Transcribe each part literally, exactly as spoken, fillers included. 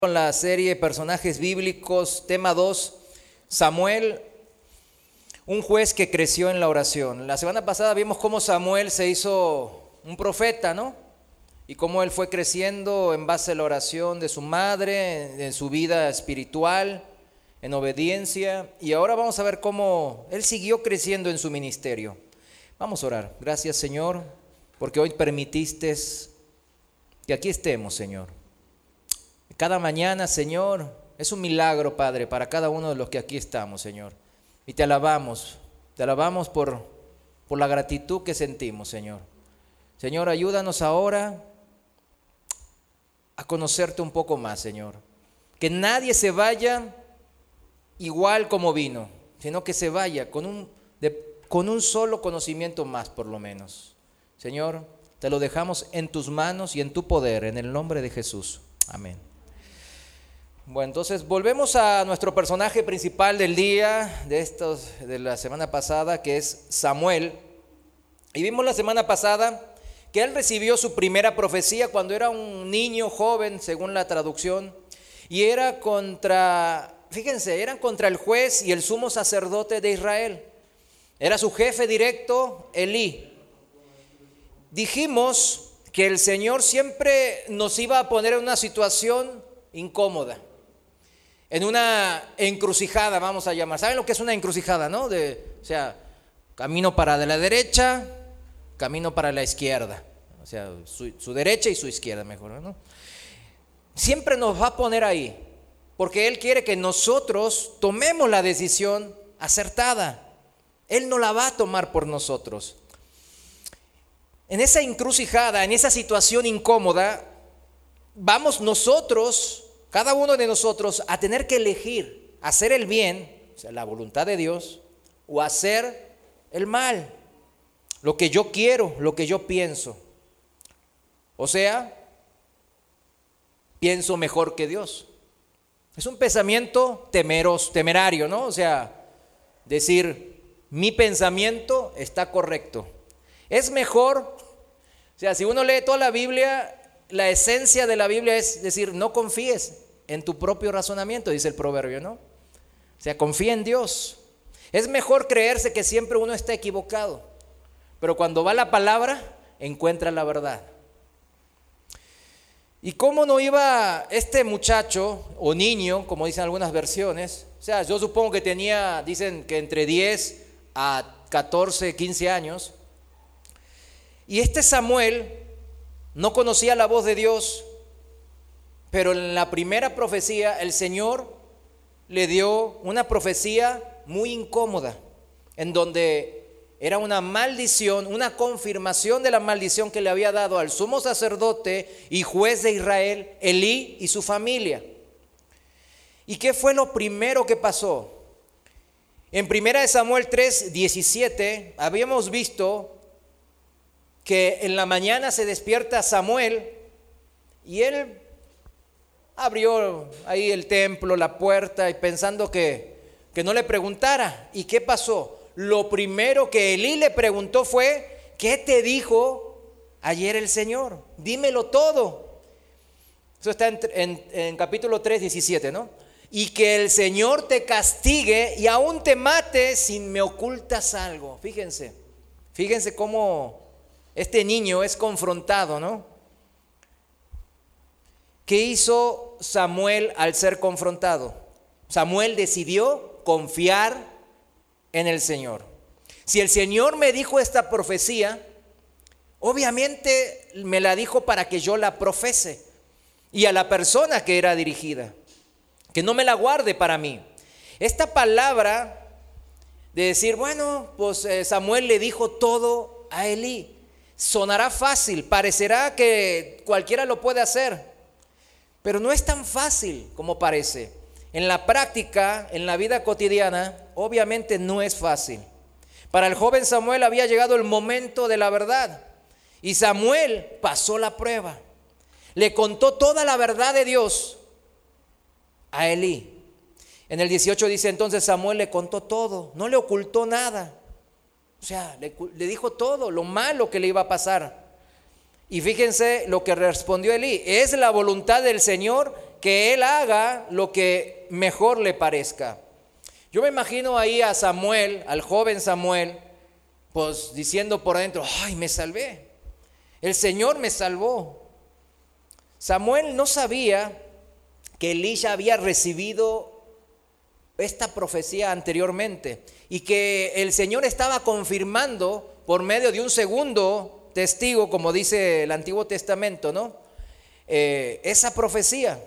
Con la serie Personajes Bíblicos, tema dos, Samuel, un juez que creció en la oración. La semana pasada vimos cómo Samuel se hizo un profeta, ¿no? Y cómo él fue creciendo en base a la oración de su madre, en su vida espiritual, en obediencia. Y ahora vamos a ver cómo él siguió creciendo en su ministerio. Vamos a orar. Gracias, Señor, porque hoy permitiste que aquí estemos, Señor. Cada mañana, Señor, es un milagro, Padre, para cada uno de los que aquí estamos, Señor. Y te alabamos, te alabamos por, por la gratitud que sentimos, Señor. Señor, ayúdanos ahora a conocerte un poco más, Señor. Que nadie se vaya igual como vino, sino que se vaya con un, de, con un solo conocimiento más, por lo menos. Señor, te lo dejamos en tus manos y en tu poder, en el nombre de Jesús. Amén. Bueno, entonces volvemos a nuestro personaje principal del día, de estos, de la semana pasada, que es Samuel. Y vimos la semana pasada que él recibió su primera profecía cuando era un niño joven, según la traducción, y era contra, fíjense, eran contra el juez y el sumo sacerdote de Israel. Era su jefe directo, Elí. Dijimos que el Señor siempre nos iba a poner en una situación incómoda, en una encrucijada, vamos a llamar. ¿Saben lo que es una encrucijada, no? De, o sea, camino para de la derecha, camino para la izquierda. O sea, su, su derecha y su izquierda, mejor, ¿no? Siempre nos va a poner ahí, porque Él quiere que nosotros tomemos la decisión acertada. Él no la va a tomar por nosotros. En esa encrucijada, en esa situación incómoda, vamos nosotros, cada uno de nosotros, a tener que elegir hacer el bien, o sea, la voluntad de Dios, o hacer el mal, lo que yo quiero, lo que yo pienso. O sea, pienso mejor que Dios. Es un pensamiento temeros, temerario, ¿no? O sea, decir, mi pensamiento está correcto. Es mejor, o sea, si uno lee toda la Biblia, la esencia de la Biblia es decir, no confíes en tu propio razonamiento, dice el proverbio, ¿no? O sea, confía en Dios. Es mejor creerse que siempre uno está equivocado, pero cuando va la palabra, encuentra la verdad. ¿Y cómo no iba este muchacho o niño, como dicen algunas versiones? O sea, yo supongo que tenía, dicen que entre diez a catorce, quince años. Y este Samuel no conocía la voz de Dios, pero en la primera profecía el Señor le dio una profecía muy incómoda, en donde era una maldición, una confirmación de la maldición que le había dado al sumo sacerdote y juez de Israel, Elí y su familia. ¿Y qué fue lo primero que pasó? En primera de Samuel tres, diecisiete, habíamos visto que en la mañana se despierta Samuel y él abrió ahí el templo, la puerta, y pensando que, que no le preguntara. ¿Y qué pasó? Lo primero que Elí le preguntó fue, ¿qué te dijo ayer el Señor? Dímelo todo. Eso está en, en, en capítulo tres, diecisiete, ¿no? Y que el Señor te castigue y aún te mate si me ocultas algo. Fíjense, fíjense cómo este niño es confrontado, ¿no? ¿Qué hizo Samuel al ser confrontado? Samuel decidió confiar en el Señor. Si el Señor me dijo esta profecía, obviamente me la dijo para que yo la profese y a la persona que era dirigida, que no me la guarde para mí. Esta palabra de decir, bueno, pues Samuel le dijo todo a Elí, sonará fácil, parecerá que cualquiera lo puede hacer, pero no es tan fácil como parece. En la práctica, en la vida cotidiana, obviamente no es fácil. Para el joven Samuel había llegado el momento de la verdad y Samuel pasó la prueba. Le contó toda la verdad de Dios a Elí. En el dieciocho dice, entonces Samuel le contó todo, no le ocultó nada. O sea, le, le dijo todo, lo malo que le iba a pasar. Y fíjense lo que respondió Elí, es la voluntad del Señor que él haga lo que mejor le parezca. Yo me imagino ahí a Samuel, al joven Samuel, pues diciendo por adentro, ay, me salvé, el Señor me salvó. Samuel no sabía que Elí ya había recibido esta profecía anteriormente y que el Señor estaba confirmando por medio de un segundo testigo, como dice el Antiguo Testamento, ¿no? Eh, esa profecía,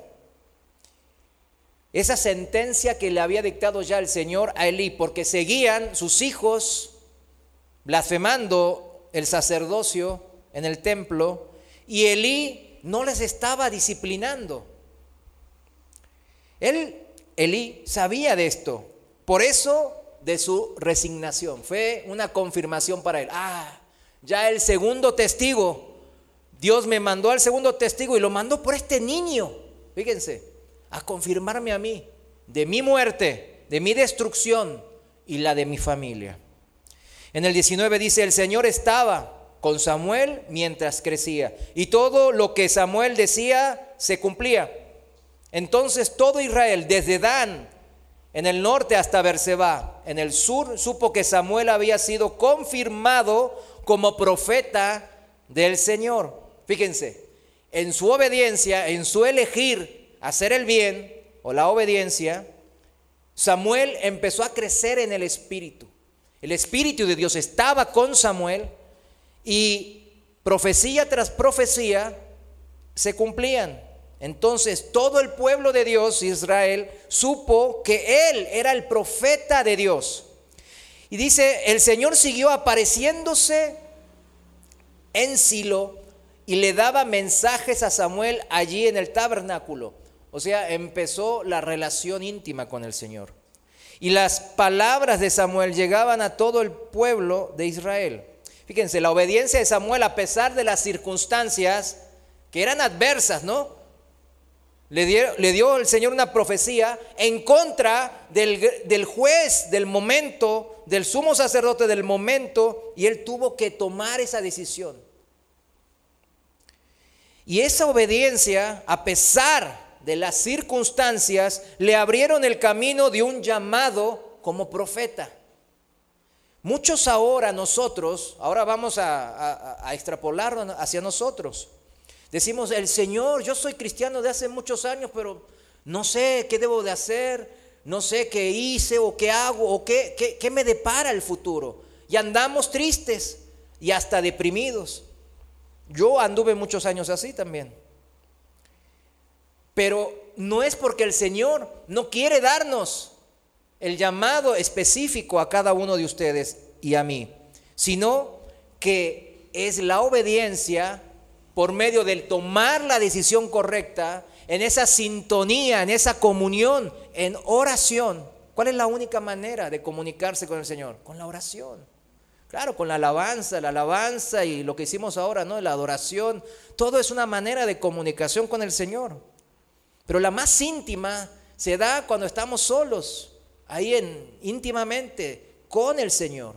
esa sentencia que le había dictado ya el Señor a Elí, porque seguían sus hijos blasfemando el sacerdocio en el templo y Elí no les estaba disciplinando. Él, Elí, sabía de esto, por eso de su resignación, fue una confirmación para él. Ah, ya el segundo testigo, Dios me mandó al segundo testigo y lo mandó por este niño, fíjense, a confirmarme a mí de mi muerte, de mi destrucción y la de mi familia. En el diecinueve dice, el Señor estaba con Samuel mientras crecía y todo lo que Samuel decía se cumplía. Entonces todo Israel, desde Dan en el norte hasta Berseba en el sur, supo que Samuel había sido confirmado como profeta del Señor. Fíjense, en su obediencia, en su elegir hacer el bien o la obediencia, Samuel empezó a crecer en el Espíritu. El Espíritu de Dios estaba con Samuel y profecía tras profecía se cumplían. Entonces todo el pueblo de Dios, Israel, supo que él era el profeta de Dios. Y dice, el Señor siguió apareciéndose en Silo y le daba mensajes a Samuel allí en el tabernáculo. O sea, empezó la relación íntima con el Señor. Y las palabras de Samuel llegaban a todo el pueblo de Israel. Fíjense, la obediencia de Samuel, a pesar de las circunstancias que eran adversas, ¿no? Le dio, le dio el Señor una profecía en contra del, del juez del momento, del sumo sacerdote del momento, y él tuvo que tomar esa decisión. Y esa obediencia, a pesar de las circunstancias, le abrieron el camino de un llamado como profeta. Muchos ahora nosotros, ahora vamos a, a, a extrapolarlo hacia nosotros. Decimos, el Señor, yo soy cristiano de hace muchos años, pero no sé qué debo de hacer, no sé qué hice o qué hago o qué, qué, qué me depara el futuro. Y andamos tristes y hasta deprimidos. Yo anduve muchos años así también. Pero no es porque el Señor no quiere darnos el llamado específico a cada uno de ustedes y a mí, sino que es la obediencia por medio del tomar la decisión correcta, en esa sintonía, en esa comunión, en oración. ¿Cuál es la única manera de comunicarse con el Señor? Con la oración. Claro, con la alabanza, la alabanza y lo que hicimos ahora, ¿no? La adoración. Todo es una manera de comunicación con el Señor. Pero la más íntima se da cuando estamos solos, ahí en, íntimamente con el Señor.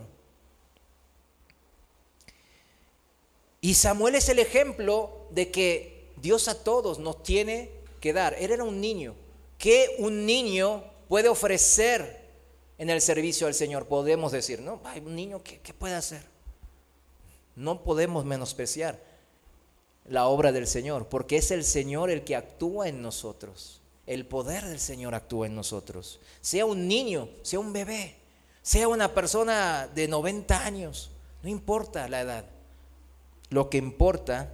Y Samuel es el ejemplo de que Dios a todos nos tiene que dar. Él era un niño. ¿Qué un niño puede ofrecer en el servicio al Señor? Podemos decir, ¿no? Ay, un niño, ¿qué, qué puede hacer? No podemos menospreciar la obra del Señor, porque es el Señor el que actúa en nosotros. El poder del Señor actúa en nosotros. Sea un niño, sea un bebé, sea una persona de noventa años, no importa la edad. Lo que importa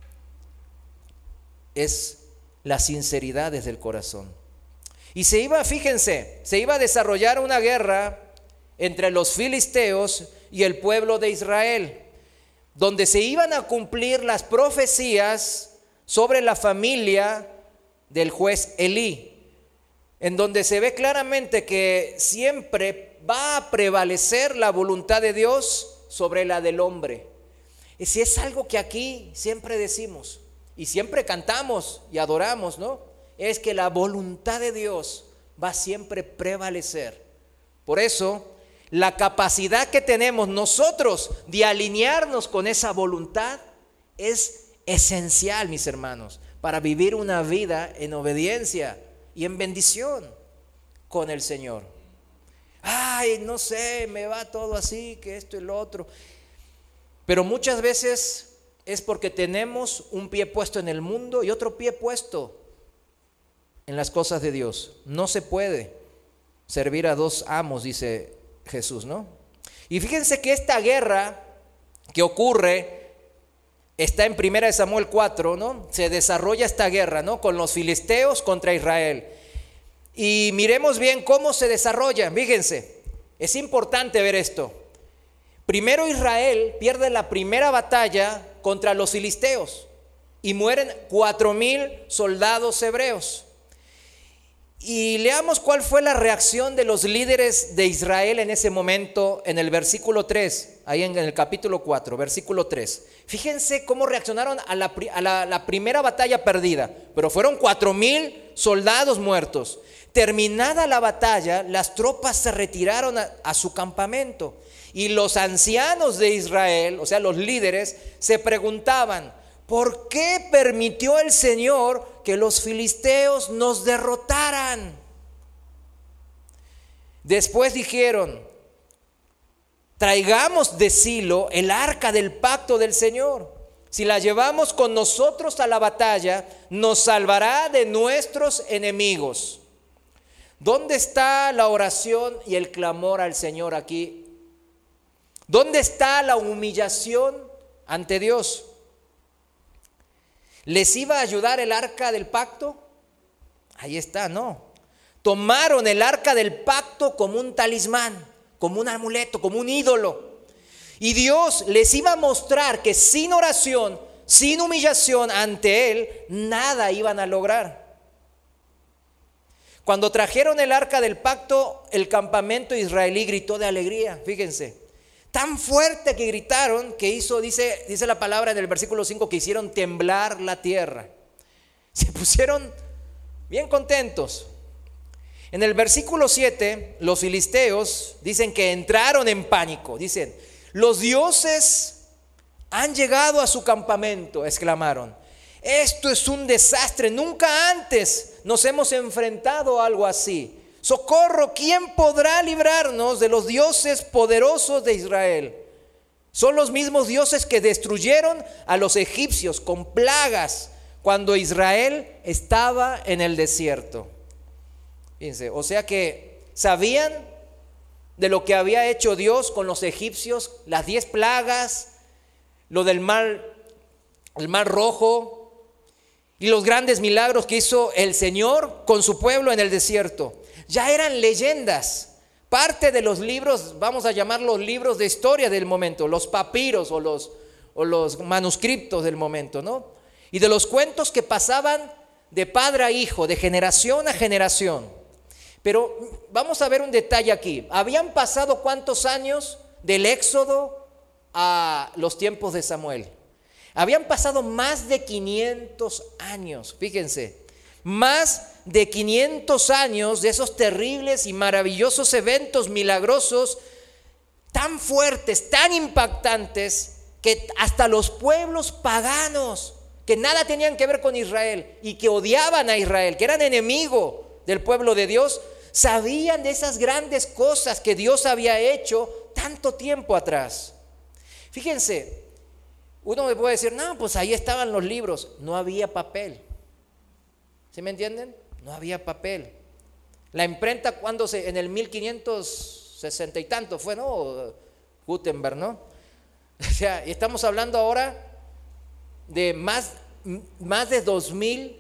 es la sinceridad desde el corazón. Y se iba, fíjense, se iba a desarrollar una guerra entre los filisteos y el pueblo de Israel, donde se iban a cumplir las profecías sobre la familia del juez Elí, en donde se ve claramente que siempre va a prevalecer la voluntad de Dios sobre la del hombre. Y si es algo que aquí siempre decimos y siempre cantamos y adoramos, ¿no? Es que la voluntad de Dios va siempre a prevalecer. Por eso, la capacidad que tenemos nosotros de alinearnos con esa voluntad es esencial, mis hermanos, para vivir una vida en obediencia y en bendición con el Señor. Ay, no sé, me va todo así, que esto y lo otro. Pero muchas veces es porque tenemos un pie puesto en el mundo y otro pie puesto en las cosas de Dios. No se puede servir a dos amos, dice Jesús, ¿no? Y fíjense que esta guerra que ocurre está en primera de Samuel cuatro, ¿no? Se desarrolla esta guerra, ¿no? Con los filisteos contra Israel. Y miremos bien cómo se desarrolla. Fíjense, es importante ver esto. Primero Israel pierde la primera batalla contra los filisteos y mueren cuatro mil soldados hebreos. Y leamos cuál fue la reacción de los líderes de Israel en ese momento en el versículo tres, ahí en el capítulo cuatro, versículo tres. Fíjense cómo reaccionaron a la, a la, la primera batalla perdida, pero fueron cuatro mil soldados muertos. Terminada la batalla, las tropas se retiraron a, a su campamento y los ancianos de Israel, o sea los líderes, se preguntaban: ¿por qué permitió el Señor que los filisteos nos derrotaran? Después dijeron: traigamos de Silo el arca del pacto del Señor. Si la llevamos con nosotros a la batalla, nos salvará de nuestros enemigos. ¿Dónde está la oración y el clamor al Señor aquí? ¿Dónde está la humillación ante Dios? ¿Les iba a ayudar el arca del pacto? Ahí está, no. Tomaron el arca del pacto como un talismán, como un amuleto, como un ídolo. Y Dios les iba a mostrar que sin oración, sin humillación ante Él, nada iban a lograr. Cuando trajeron el arca del pacto, el campamento israelí gritó de alegría, fíjense. Tan fuerte que gritaron que hizo, dice, dice la palabra en el versículo cinco, que hicieron temblar la tierra. Se pusieron bien contentos. En el versículo siete, los filisteos dicen que entraron en pánico. Dicen: los dioses han llegado a su campamento, exclamaron. Esto es un desastre, nunca antes nos hemos enfrentado a algo así. Socorro, ¿quién podrá librarnos de los dioses poderosos de Israel? Son los mismos dioses que destruyeron a los egipcios con plagas cuando Israel estaba en el desierto. Fíjense, o sea que sabían de lo que había hecho Dios con los egipcios, las diez plagas, lo del mar, el mar rojo y los grandes milagros que hizo el Señor con su pueblo en el desierto. Ya eran leyendas, parte de los libros, vamos a llamarlos libros de historia del momento, los papiros o los, o los manuscritos del momento, ¿no? Y de los cuentos que pasaban de padre a hijo, de generación a generación. Pero vamos a ver un detalle aquí. ¿Habían pasado cuántos años del Éxodo a los tiempos de Samuel? Habían pasado más de quinientos años, fíjense, más de quinientos años de esos terribles y maravillosos eventos milagrosos, tan fuertes, tan impactantes, que hasta los pueblos paganos, que nada tenían que ver con Israel y que odiaban a Israel, que eran enemigos del pueblo de Dios, sabían de esas grandes cosas que Dios había hecho tanto tiempo atrás. Fíjense, uno me puede decir: no, pues ahí estaban los libros. No había papel. ¿Sí me entienden? No había papel. La imprenta, cuando se, en el mil quinientos sesenta y tanto fue, ¿no? Gutenberg, ¿no? O sea, estamos hablando ahora de más, más de dos mil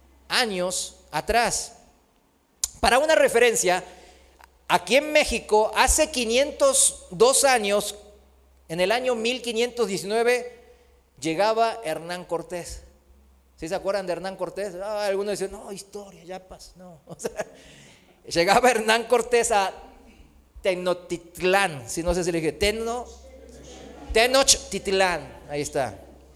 años atrás. Para una referencia, aquí en México, hace quinientos dos años, en el año mil quinientos diecinueve, llegaba Hernán Cortés. ¿Sí se acuerdan de Hernán Cortés? Ah, algunos dicen: no, historia, ya pasó. No. O sea, llegaba Hernán Cortés a Tenochtitlán, si no sé si le dije, Teno, Tenochtitlán, ahí está.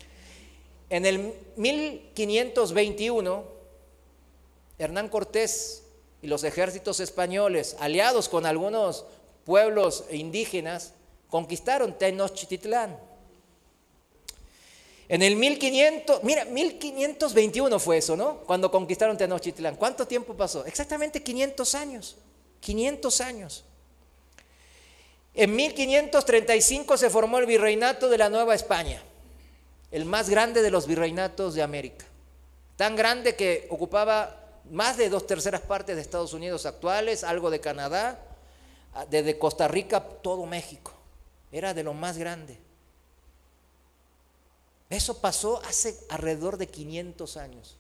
En el mil quinientos veintiuno, Hernán Cortés y los ejércitos españoles, aliados con algunos pueblos indígenas, conquistaron Tenochtitlán. En el mil quinientos, mira, mil quinientos veintiuno fue eso, ¿no? Cuando conquistaron Tenochtitlán. ¿Cuánto tiempo pasó? Exactamente quinientos años. quinientos años. En mil quinientos treinta y cinco se formó el virreinato de la Nueva España, el más grande de los virreinatos de América. Tan grande que ocupaba más de dos terceras partes de Estados Unidos actuales, algo de Canadá, desde Costa Rica, todo México. Era de lo más grande. Eso pasó hace alrededor de quinientos años.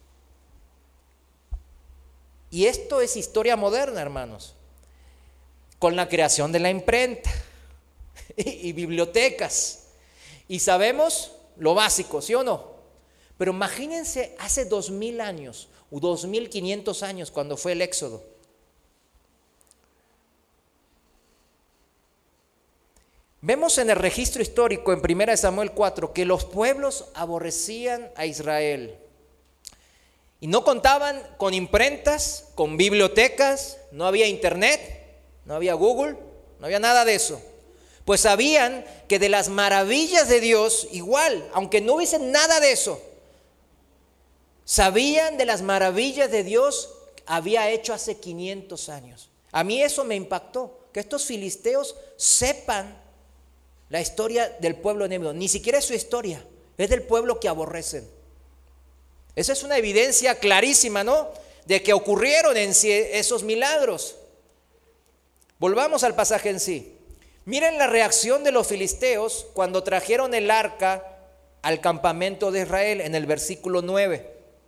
Y esto es historia moderna, hermanos. Con la creación de la imprenta y, y bibliotecas. Y sabemos lo básico, ¿sí o no? Pero imagínense hace dos mil años o dos mil quinientos años cuando fue el Éxodo. Vemos en el registro histórico en primera de Samuel cuatro que los pueblos aborrecían a Israel. Y no contaban con imprentas, con bibliotecas, no había internet, no había Google, no había nada de eso. Pues sabían que de las maravillas de Dios, igual, aunque no hubiese nada de eso, sabían de las maravillas de Dios que había hecho hace quinientos años. A mí eso me impactó, que estos filisteos sepan la historia del pueblo enemigo. Ni siquiera es su historia, es del pueblo que aborrecen. Esa es una evidencia clarísima, ¿no? De que ocurrieron en sí esos milagros. Volvamos al pasaje en sí. Miren la reacción de los filisteos cuando trajeron el arca al campamento de Israel en el versículo nueve.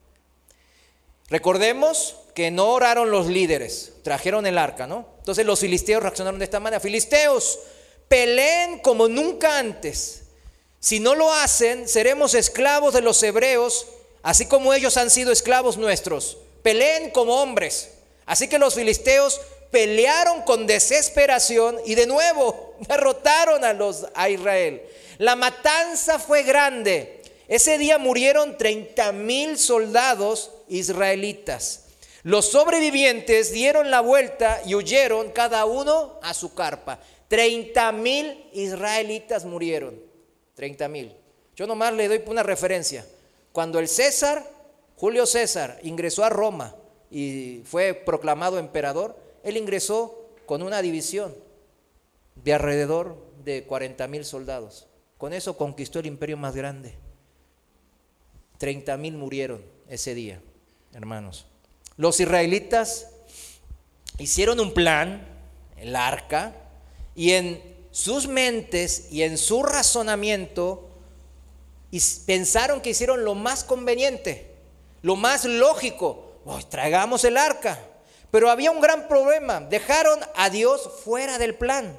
Recordemos que no oraron los líderes, trajeron el arca, ¿no? Entonces los filisteos reaccionaron de esta manera: filisteos, peleen como nunca antes. Si no lo hacen, seremos esclavos de los hebreos, así como ellos han sido esclavos nuestros. Peleen como hombres. Así que los filisteos pelearon con desesperación y de nuevo derrotaron a, los, a Israel. La matanza fue grande. Ese día murieron treinta mil soldados israelitas. Los sobrevivientes dieron la vuelta y huyeron cada uno a su carpa. treinta mil israelitas murieron. treinta mil. Yo nomás le doy una referencia. Cuando el César, Julio César, ingresó a Roma y fue proclamado emperador, él ingresó con una división de alrededor de cuarenta mil soldados. Con eso conquistó el imperio más grande. treinta mil murieron ese día, hermanos. Los israelitas hicieron un plan, el arca, y en sus mentes y en su razonamiento pensaron que hicieron lo más conveniente, lo más lógico. Oh, traigamos el arca. Pero había un gran problema: dejaron a Dios fuera del plan.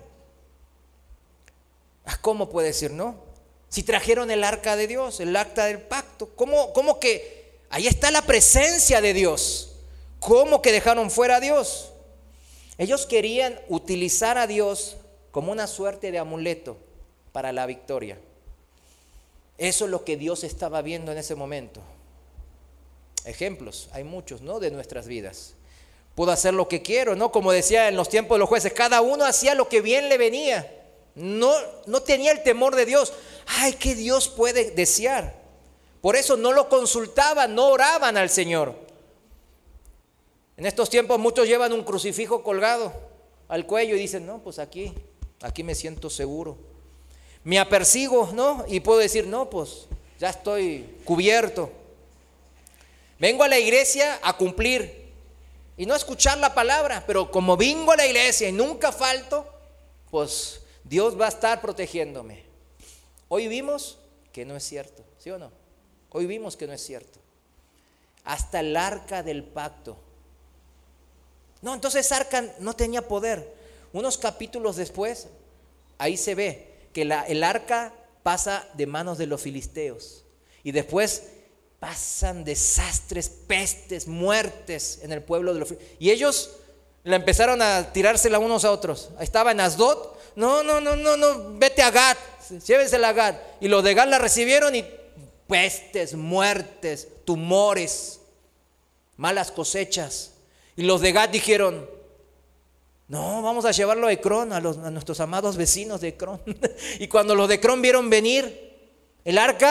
¿Cómo puede decir no? Si trajeron el arca de Dios, el acta del pacto, ¿cómo, cómo que ahí está la presencia de Dios? ¿Cómo que dejaron fuera a Dios? Ellos querían utilizar a Dios como una suerte de amuleto para la victoria. Eso es lo que Dios estaba viendo en ese momento. Ejemplos, hay muchos, ¿no? De nuestras vidas. Puedo hacer lo que quiero, ¿no? Como decía en los tiempos de los jueces, cada uno hacía lo que bien le venía. No, no tenía el temor de Dios. Ay, ¿qué Dios puede desear? Por eso no lo consultaban, no oraban al Señor. En estos tiempos muchos llevan un crucifijo colgado al cuello y dicen, no, pues aquí, aquí me siento seguro. Me apersigo, ¿no? Y puedo decir, no, pues ya estoy cubierto. Vengo a la iglesia a cumplir y no a escuchar la palabra, pero como vengo a la iglesia y nunca falto, pues Dios va a estar protegiéndome. Hoy vimos que no es cierto, ¿sí o no? Hoy vimos que no es cierto. Hasta el arca del pacto. No, entonces arca no tenía poder. Unos capítulos después, ahí se ve que la, el arca pasa de manos de los filisteos. Y después pasan desastres, pestes, muertes en el pueblo de los filisteos. Y ellos la empezaron a tirársela unos a otros. Estaba en Asdod. No, no, no, no, no, vete a Gat, llévensela a Gat. Y los de Gat la recibieron y pestes, muertes, tumores, malas cosechas. Y los de Gat dijeron, no, vamos a llevarlo a Ecrón, a, los, a nuestros amados vecinos de Ecrón. Y cuando los de Ecrón vieron venir el arca,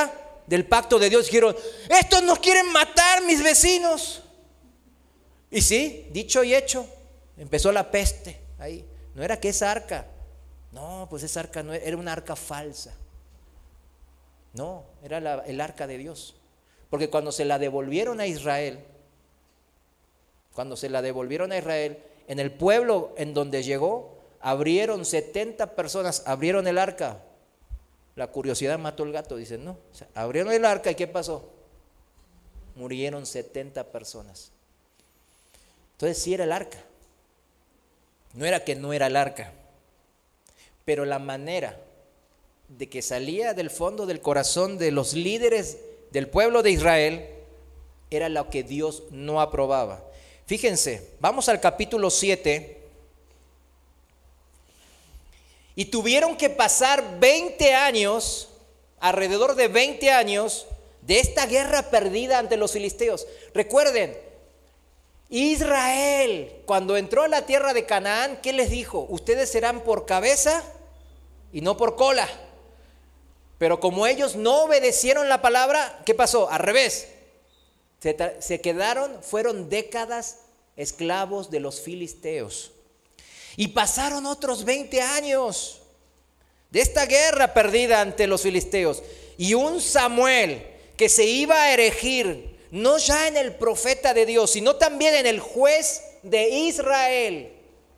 del pacto de Dios, dijeron, estos nos quieren matar, mis vecinos. Y sí, dicho y hecho, empezó la peste ahí. No era que esa arca, no, pues esa arca no era, era una arca falsa. No, era la, el arca de Dios. Porque cuando se la devolvieron a Israel, cuando se la devolvieron a Israel, en el pueblo en donde llegó, abrieron setenta personas, abrieron el arca. La curiosidad mató el gato, dicen, ¿no? O sea, abrieron el arca y ¿qué pasó? Murieron setenta personas. Entonces sí era el arca. No era que no era el arca, pero la manera de que salía del fondo del corazón de los líderes del pueblo de Israel era lo que Dios no aprobaba. Fíjense, vamos al capítulo siete. Y tuvieron que pasar veinte años, alrededor de veinte años, de esta guerra perdida ante los filisteos. Recuerden, Israel, cuando entró a la tierra de Canaán, ¿qué les dijo? Ustedes serán por cabeza y no por cola. Pero como ellos no obedecieron la palabra, ¿qué pasó? Al revés. Se, se quedaron, fueron décadas esclavos de los filisteos. Y pasaron otros veinte años de esta guerra perdida ante los filisteos. Y un Samuel que se iba a erigir, no ya en el profeta de Dios, sino también en el juez de Israel,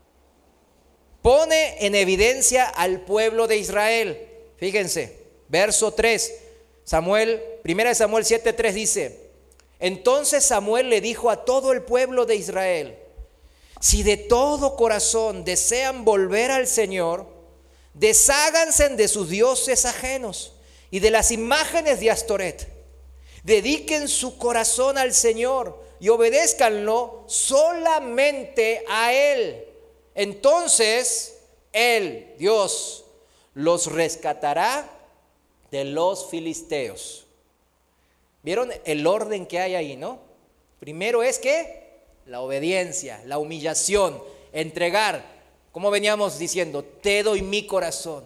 pone en evidencia al pueblo de Israel. Fíjense, verso tres, Samuel, primera de Samuel siete tres dice, entonces Samuel le dijo a todo el pueblo de Israel, si de todo corazón desean volver al Señor, desháganse de sus dioses ajenos y de las imágenes de Astoret. Dediquen su corazón al Señor y obedézcanlo solamente a Él. Entonces Él, Dios, los rescatará de los filisteos. ¿Vieron el orden que hay ahí, no? Primero es que la obediencia, la humillación, entregar, como veníamos diciendo, te doy mi corazón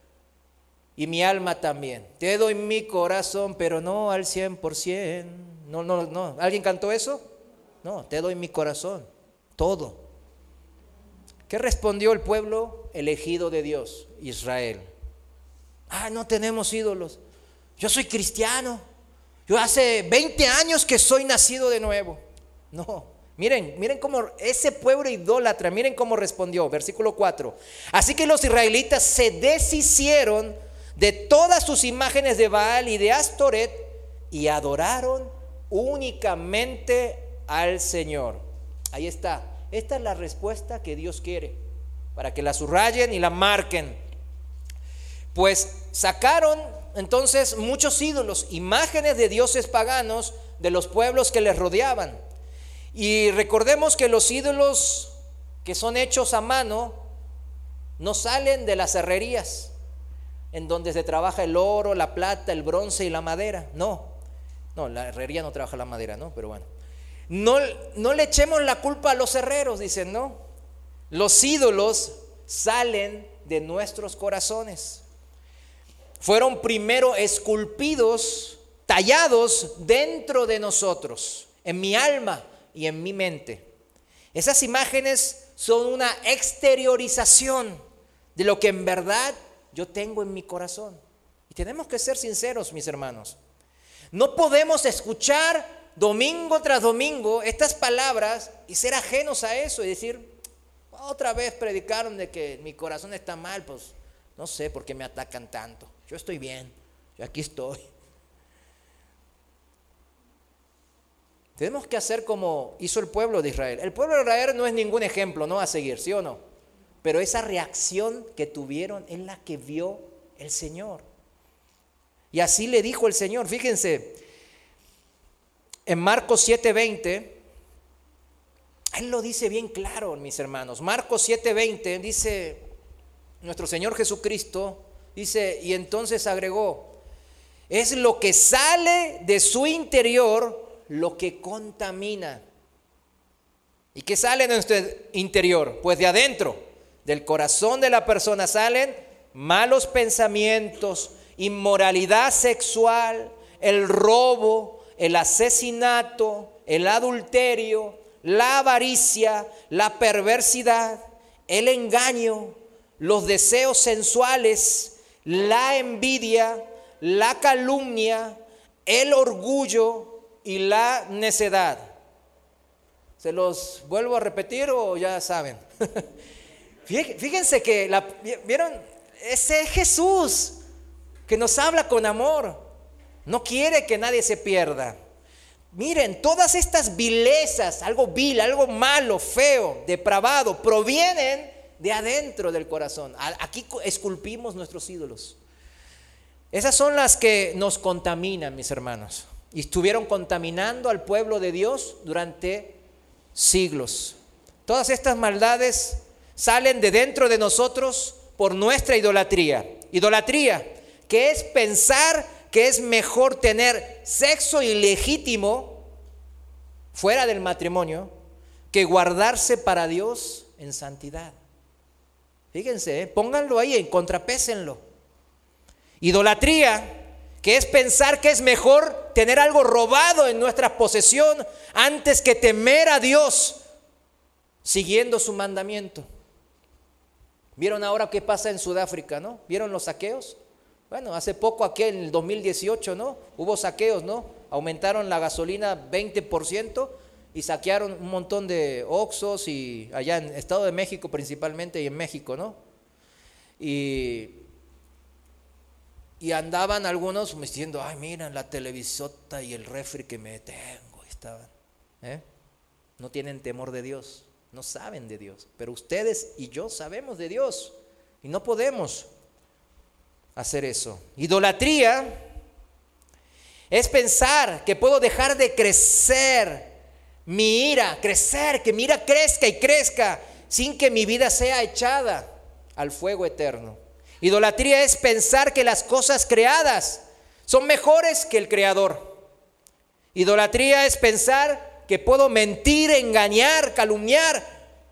y mi alma también. Te doy mi corazón, pero no al cien por ciento. No, no, no. ¿Alguien cantó eso? No, te doy mi corazón, todo. ¿Qué respondió el pueblo elegido de Dios, Israel? Ah, no tenemos ídolos. Yo soy cristiano. Yo hace veinte años que soy nacido de nuevo. No. Miren, miren cómo ese pueblo idólatra, miren cómo respondió, versículo cuatro. Así que los israelitas se deshicieron de todas sus imágenes de Baal y de Astoret y adoraron únicamente al Señor. Ahí está. Esta es la respuesta que Dios quiere, para que la subrayen y la marquen. Pues sacaron entonces muchos ídolos, imágenes de dioses paganos de los pueblos que les rodeaban. Y recordemos que los ídolos que son hechos a mano no salen de las herrerías, en donde se trabaja el oro, la plata, el bronce y la madera. No, no, la herrería no trabaja la madera, ¿no? Pero bueno, no, no le echemos la culpa a los herreros, dicen, ¿no? Los ídolos salen de nuestros corazones. Fueron primero esculpidos, tallados dentro de nosotros, en mi alma y en mi mente. Esas imágenes son una exteriorización de lo que en verdad yo tengo en mi corazón. Y tenemos que ser sinceros, mis hermanos. No podemos escuchar domingo tras domingo estas palabras y ser ajenos a eso y decir, otra vez predicaron de que mi corazón está mal, pues no sé por qué me atacan tanto. Yo estoy bien, yo aquí estoy. Tenemos que hacer como hizo el pueblo de Israel. El pueblo de Israel no es ningún ejemplo, ¿no? A seguir, ¿sí o no? Pero esa reacción que tuvieron es la que vio el Señor. Y así le dijo el Señor. Fíjense, en Marcos siete veinte, Él lo dice bien claro, mis hermanos. Marcos siete veinte dice, nuestro Señor Jesucristo, dice, y entonces agregó, es lo que sale de su interior lo que contamina. ¿Y qué sale de nuestro interior? Pues de adentro, del corazón de la persona salen malos pensamientos, inmoralidad sexual, el robo, el asesinato, el adulterio, la avaricia, la perversidad, el engaño, los deseos sensuales, la envidia, la calumnia, el orgullo y la necedad. ¿Se los vuelvo a repetir o ya saben? Fíjense que, la, ¿vieron? Ese es Jesús que nos habla con amor. No quiere que nadie se pierda. Miren, todas estas vilezas, algo vil, algo malo, feo, depravado, provienen de adentro del corazón. Aquí esculpimos nuestros ídolos. Esas son las que nos contaminan, mis hermanos. Y estuvieron contaminando al pueblo de Dios durante siglos. Todas estas maldades salen de dentro de nosotros por nuestra idolatría. Idolatría, que es pensar que es mejor tener sexo ilegítimo fuera del matrimonio que guardarse para Dios en santidad. Fíjense, ¿eh? Pónganlo ahí, contrapésenlo. Idolatría, que es pensar que es mejor tener algo robado en nuestra posesión antes que temer a Dios siguiendo su mandamiento. ¿Vieron ahora qué pasa en Sudáfrica, no? ¿Vieron los saqueos? Bueno, hace poco aquí en el dos mil dieciocho, ¿no? Hubo saqueos, ¿no? Aumentaron la gasolina veinte por ciento y saquearon un montón de Oxxos y allá en Estado de México principalmente y en México, ¿no? Y, y andaban algunos diciendo, ay, miren la televisota y el refri que me tengo. Estaban, ¿eh? No tienen temor de Dios, no saben de Dios, pero ustedes y yo sabemos de Dios y no podemos hacer eso. Idolatría es pensar que puedo dejar de crecer mi ira, crecer, que mi ira crezca y crezca sin que mi vida sea echada al fuego eterno. Idolatría es pensar que las cosas creadas son mejores que el Creador. Idolatría es pensar que puedo mentir, engañar, calumniar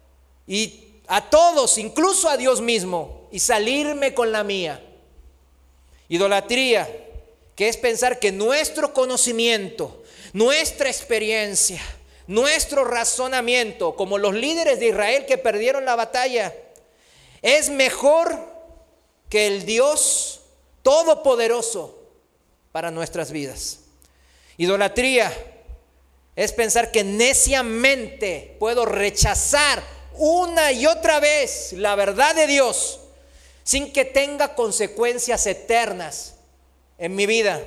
y a todos, incluso a Dios mismo, y salirme con la mía. Idolatría, que es pensar que nuestro conocimiento, nuestra experiencia, nuestro razonamiento, como los líderes de Israel que perdieron la batalla, es mejor que el Dios todopoderoso para nuestras vidas. Idolatría es pensar que neciamente puedo rechazar una y otra vez la verdad de Dios sin que tenga consecuencias eternas en mi vida.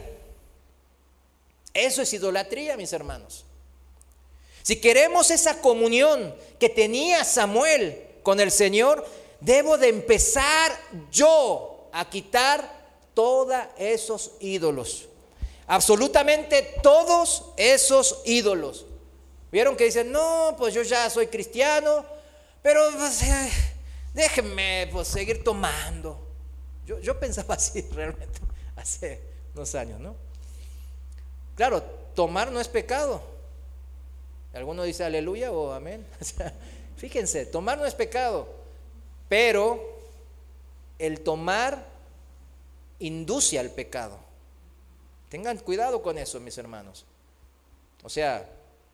Eso es idolatría, mis hermanos. Si queremos esa comunión que tenía Samuel con el Señor, debo de empezar yo a quitar todos esos ídolos. Absolutamente todos esos ídolos. ¿Vieron que dicen, no, pues yo ya soy cristiano, pero pues, eh, déjenme pues, seguir tomando? Yo, yo pensaba así realmente hace unos años, ¿no? Claro, tomar no es pecado. ¿Alguno dice aleluya o amén? O sea, fíjense, tomar no es pecado, pero el tomar induce al pecado. Tengan cuidado con eso, mis hermanos. O sea,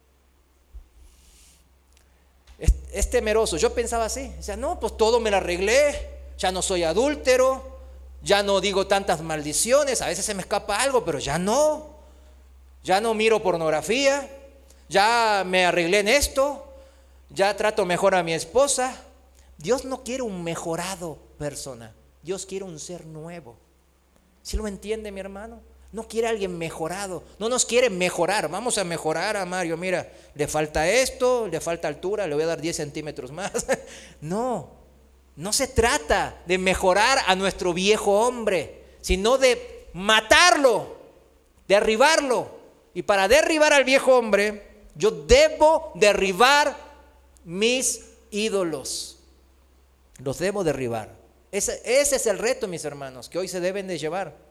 es, es temeroso. Yo pensaba así, o sea, no, pues todo me lo arreglé, ya no soy adúltero, ya no digo tantas maldiciones, a veces se me escapa algo, pero ya no, ya no miro pornografía, ya me arreglé en esto, ya trato mejor a mi esposa. Dios no quiere un mejorado persona, Dios quiere un ser nuevo. ¿Sí lo entiende, mi hermano? No quiere a alguien mejorado, no nos quiere mejorar. Vamos a mejorar a Mario, mira, le falta esto, le falta altura, le voy a dar diez centímetros más. No, no se trata de mejorar a nuestro viejo hombre, sino de matarlo, derribarlo. Y para derribar al viejo hombre, yo debo derribar mis ídolos. Los debo derribar. Ese, ese es el reto, mis hermanos, que hoy se deben de llevar.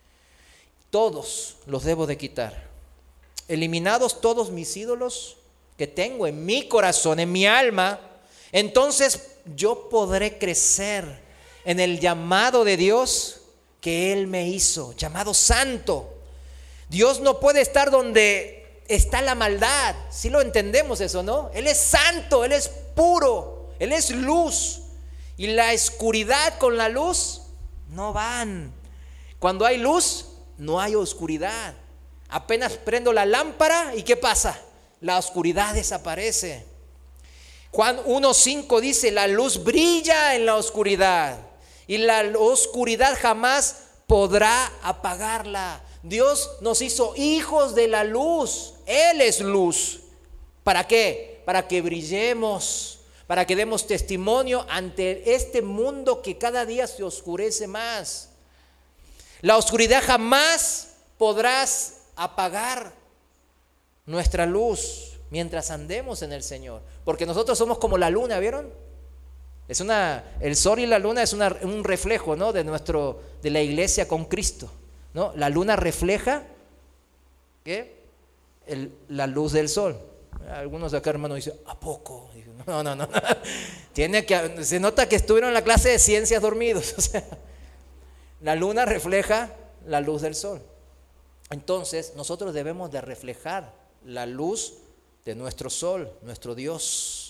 Todos los debo de quitar. Eliminados todos mis ídolos que tengo en mi corazón, en mi alma, entonces yo podré crecer en el llamado de Dios que Él me hizo, llamado santo. Dios no puede estar donde está la maldad. Sí lo entendemos eso, ¿no? Él es santo, Él es puro, Él es luz. Y la oscuridad con la luz no van. Cuando hay luz, no hay oscuridad. Apenas prendo la lámpara y ¿qué pasa? La oscuridad desaparece. Juan uno cinco dice: la luz brilla en la oscuridad y la oscuridad jamás podrá apagarla. Dios nos hizo hijos de la luz. Él es luz. ¿Para qué? Para que brillemos, para que demos testimonio ante este mundo que cada día se oscurece más. La oscuridad jamás podrás apagar nuestra luz mientras andemos en el Señor, porque nosotros somos como la luna, ¿vieron? Es una, el sol y la luna es una, un reflejo, ¿no? de nuestro, de la iglesia con Cristo, ¿no? La luna refleja ¿qué? El, la luz del sol. Algunos de acá, hermanos, dicen: ¿a poco? Digo, no, no, no. Tiene que, se nota que estuvieron en la clase de ciencias dormidos. O sea, la luna refleja la luz del sol. Entonces, nosotros debemos de reflejar la luz de nuestro sol, nuestro Dios.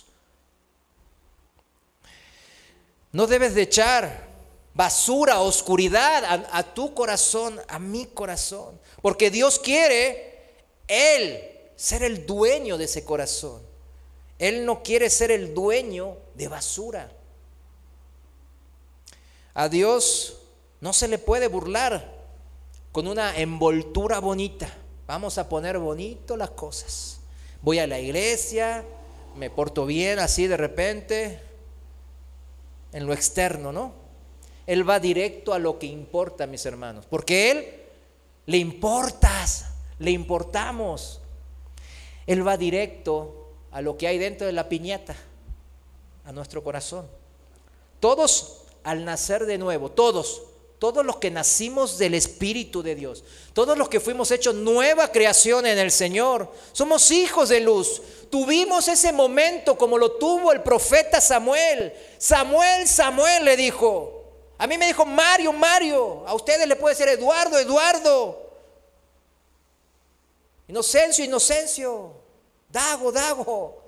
No debes de echar basura, oscuridad a, a tu corazón, a mi corazón, porque Dios quiere Él ser el dueño de ese corazón. Él no quiere ser el dueño de basura. A Dios no se le puede burlar con una envoltura bonita. Vamos a poner bonito las cosas. Voy a la iglesia, me porto bien así de repente, en lo externo, ¿no? Él va directo a lo que importa, mis hermanos, porque Él le importas, le importamos. Él va directo a lo que hay dentro de la piñata, a nuestro corazón. Todos al nacer de nuevo, todos, todos los que nacimos del Espíritu de Dios, todos los que fuimos hechos nueva creación en el Señor, somos hijos de luz. Tuvimos ese momento como lo tuvo el profeta Samuel. Samuel, Samuel le dijo. A mí me dijo Mario, Mario. A ustedes le puede ser Eduardo, Eduardo. Inocencio, Inocencio. Dago, Dago.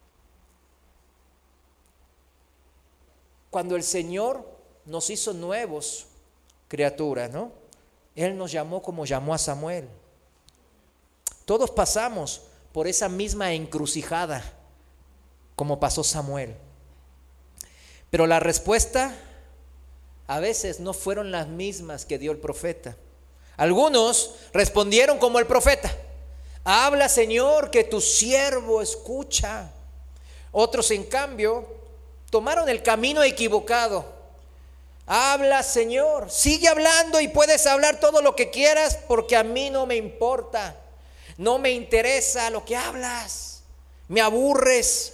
Cuando el Señor nos hizo nuevos criaturas, ¿no? Él nos llamó como llamó a Samuel. Todos pasamos por esa misma encrucijada como pasó Samuel. Pero la respuesta a veces no fueron las mismas que dio el profeta. Algunos respondieron como el profeta: habla, Señor, que tu siervo escucha. Otros, en cambio, tomaron el camino equivocado. Habla, Señor, sigue hablando y puedes hablar todo lo que quieras, porque a mí no me importa. No me interesa lo que hablas. Me aburres.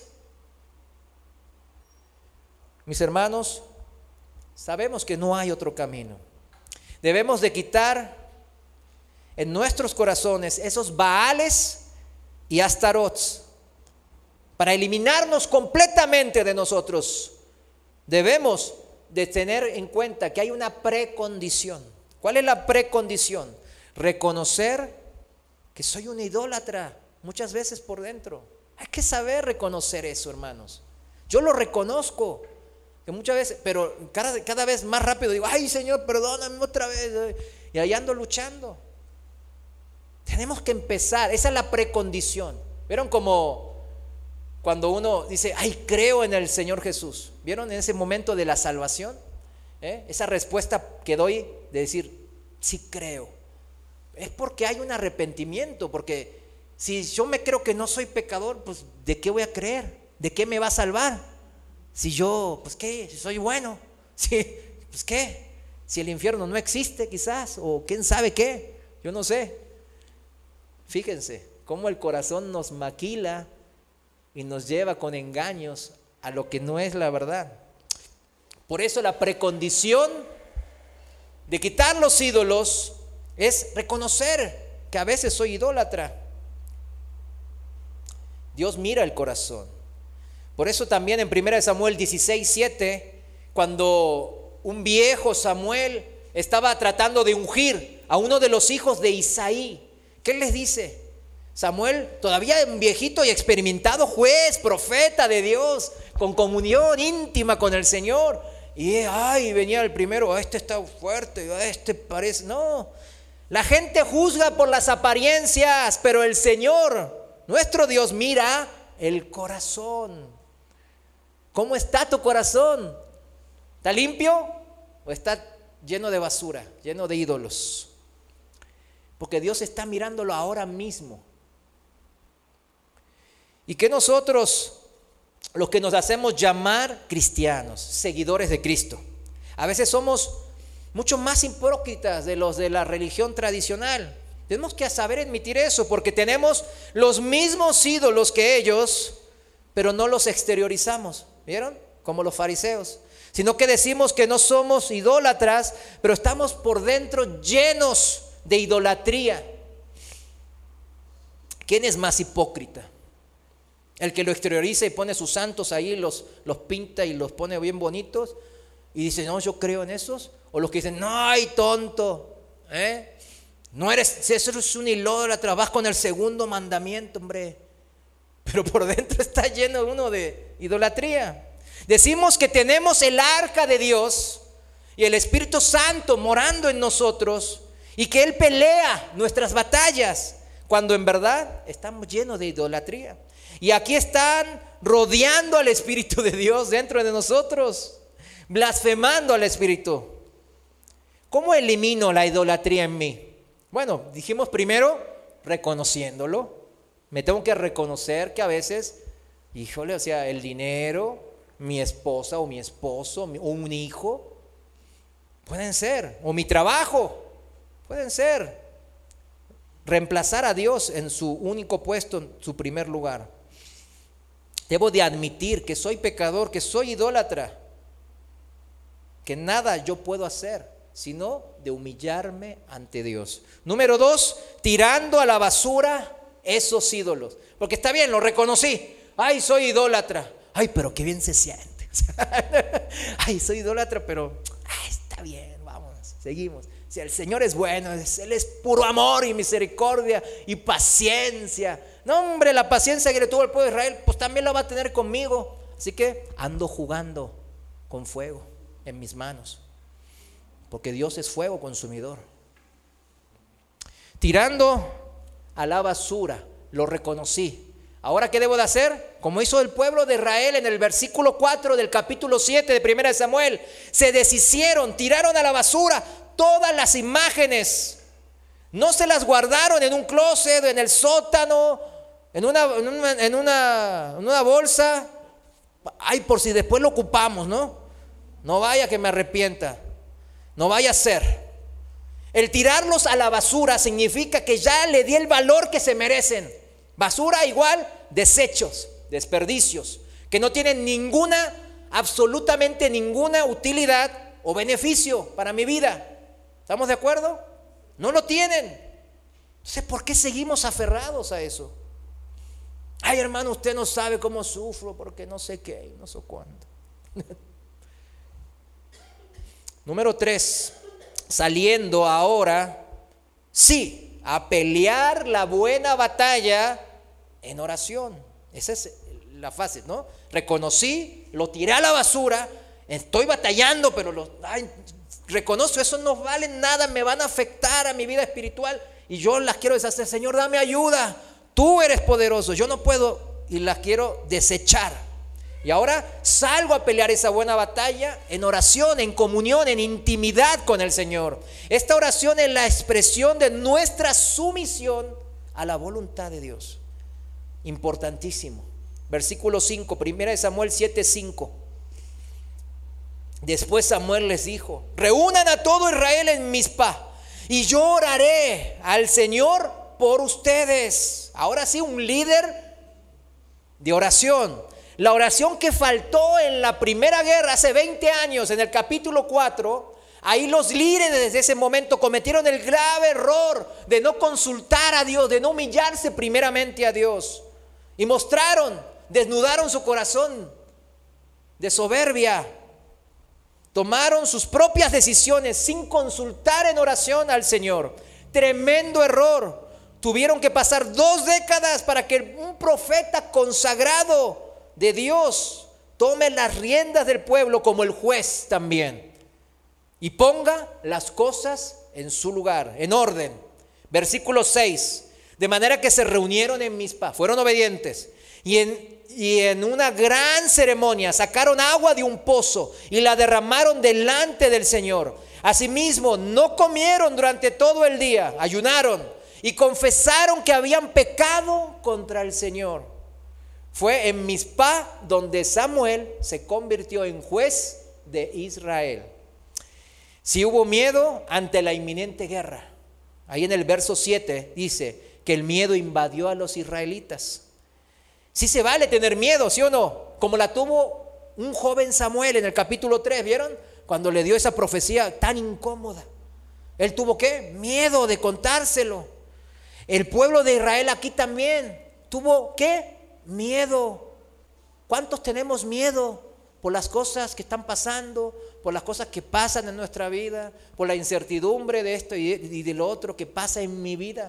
Mis hermanos, sabemos que no hay otro camino. Debemos de quitar en nuestros corazones esos Baales y Astarots para eliminarnos completamente de nosotros. Debemos de tener en cuenta que hay una precondición. ¿Cuál es la precondición? Reconocer que soy un idólatra muchas veces por dentro. Hay que saber reconocer eso, hermanos. Yo lo reconozco, que muchas veces, pero cada, cada vez más rápido digo: ay, Señor, perdóname otra vez. Y ahí ando luchando. Tenemos que empezar, esa es la precondición. ¿Vieron como cuando uno dice: ay, creo en el Señor Jesús? ¿Vieron en ese momento de la salvación? ¿Eh? Esa respuesta que doy de decir: sí creo. Es porque hay un arrepentimiento, porque si yo me creo que no soy pecador, pues ¿de qué voy a creer? ¿De qué me va a salvar? Si yo, pues ¿qué? Si soy bueno, si, pues ¿qué? Si el infierno no existe quizás, o quién sabe qué, yo no sé. Fíjense cómo el corazón nos maquila y nos lleva con engaños a lo que no es la verdad. Por eso la precondición de quitar los ídolos es reconocer que a veces soy idólatra. Dios mira el corazón. Por eso también en primera de Samuel dieciséis, siete, cuando un viejo Samuel estaba tratando de ungir a uno de los hijos de Isaí, ¿Qué les dice? Samuel, todavía un viejito y experimentado juez, profeta de Dios, con comunión íntima con el Señor. Y ay, venía el primero, este está fuerte, este parece... No, la gente juzga por las apariencias, pero el Señor, nuestro Dios, mira el corazón. ¿Cómo está tu corazón? ¿Está limpio o está lleno de basura, lleno de ídolos? Porque Dios está mirándolo ahora mismo. Y que nosotros, los que nos hacemos llamar cristianos, seguidores de Cristo, a veces somos mucho más hipócritas de los de la religión tradicional. Tenemos que saber admitir eso, porque tenemos los mismos ídolos que ellos, pero no los exteriorizamos. ¿Vieron? Como los fariseos. Sino que decimos que no somos idólatras, pero estamos por dentro llenos de idolatría. ¿Quién es más hipócrita? El que lo exterioriza y pone sus santos ahí, los, los pinta y los pone bien bonitos y dice, no, yo creo en esos. O los que dicen, no, ay, tonto, ¿eh? No eres, eso es un idólatra, vas con el segundo mandamiento, hombre. Pero por dentro está lleno uno de idolatría. Decimos que tenemos el arca de Dios y el Espíritu Santo morando en nosotros y que Él pelea nuestras batallas, cuando en verdad estamos llenos de idolatría. Y aquí están rodeando al Espíritu de Dios dentro de nosotros, blasfemando al Espíritu. ¿Cómo elimino la idolatría en mí? Bueno, dijimos primero reconociéndolo. Me tengo que reconocer que a veces, híjole, o sea, el dinero, mi esposa o mi esposo, o un hijo, pueden ser, o mi trabajo, pueden ser, reemplazar a Dios en su único puesto, en su primer lugar. Debo de admitir que soy pecador, que soy idólatra, que nada yo puedo hacer, sino de humillarme ante Dios. Número dos, tirando a la basura esos ídolos. Porque está bien, lo reconocí. Ay, soy idólatra. Ay, pero qué bien se siente. Ay, soy idólatra, pero ay, está bien, vamos, seguimos. Si el Señor es bueno, Él es puro amor y misericordia y paciencia. No, hombre, la paciencia que le tuvo el pueblo de Israel, pues también la va a tener conmigo. Así que ando jugando con fuego en mis manos, porque Dios es fuego consumidor. Tirando a la basura, lo reconocí. Ahora, ¿qué debo de hacer? Como hizo el pueblo de Israel en el versículo cuatro del capítulo siete de primera de Samuel. Se deshicieron, tiraron a la basura todas las imágenes. No se las guardaron en un closet, en el sótano, en una, en una, en una, en una bolsa. Ay, por si después lo ocupamos, ¿no? No vaya que me arrepienta. No vaya a ser. El tirarlos a la basura significa que ya le di el valor que se merecen. Basura igual desechos, desperdicios, que no tienen ninguna, absolutamente ninguna utilidad o beneficio para mi vida. ¿Estamos de acuerdo? No lo tienen. Entonces, ¿por qué seguimos aferrados a eso? Ay, hermano, usted no sabe cómo sufro porque no sé qué, no sé cuándo. Número tres, saliendo ahora, sí, a pelear la buena batalla en oración. Esa es la fase, ¿no? Reconocí, lo tiré a la basura, estoy batallando, pero lo, ay, reconozco, eso no vale nada, me van a afectar a mi vida espiritual y yo las quiero deshacer. Señor, dame ayuda, tú eres poderoso, yo no puedo y las quiero desechar. Y ahora salgo a pelear esa buena batalla en oración, en comunión, en intimidad con el Señor. Esta oración es la expresión de nuestra sumisión a la voluntad de Dios. Importantísimo. Versículo cinco, primera de Samuel siete, cinco. Después Samuel les dijo: reúnan a todo Israel en Mizpa y yo oraré al Señor por ustedes. Ahora sí, un líder de oración. La oración que faltó en la primera guerra hace veinte años, en el capítulo cuatro, ahí los líderes desde ese momento cometieron el grave error de no consultar a Dios, de no humillarse primeramente a Dios. Y mostraron, desnudaron su corazón de soberbia. Tomaron sus propias decisiones sin consultar en oración al Señor. Tremendo error. Tuvieron que pasar dos décadas para que un profeta consagrado de Dios tome las riendas del pueblo como el juez también y ponga las cosas en su lugar, en orden. Versículo seis. De manera que se reunieron en Mizpa, fueron obedientes y en, y en una gran ceremonia sacaron agua de un pozo y la derramaron delante del Señor. Asimismo, no comieron durante todo el día, ayunaron y confesaron que habían pecado contra el Señor. Fue en Mizpa donde Samuel se convirtió en juez de Israel. Si hubo miedo ante la inminente guerra, ahí en el verso siete dice que el miedo invadió a los israelitas. Sí se vale tener miedo, ¿sí o no? Como la tuvo un joven Samuel en el capítulo tres, ¿vieron? Cuando le dio esa profecía tan incómoda. Él tuvo ¿qué? Miedo de contárselo. El pueblo de Israel aquí también tuvo ¿qué? Miedo. ¿Cuántos tenemos miedo por las cosas que están pasando, por las cosas que pasan en nuestra vida, por la incertidumbre de esto y de, y de lo otro que pasa en mi vida?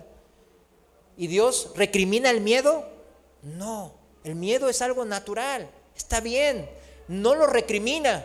¿Y Dios recrimina el miedo? No, el miedo es algo natural, está bien, no lo recrimina,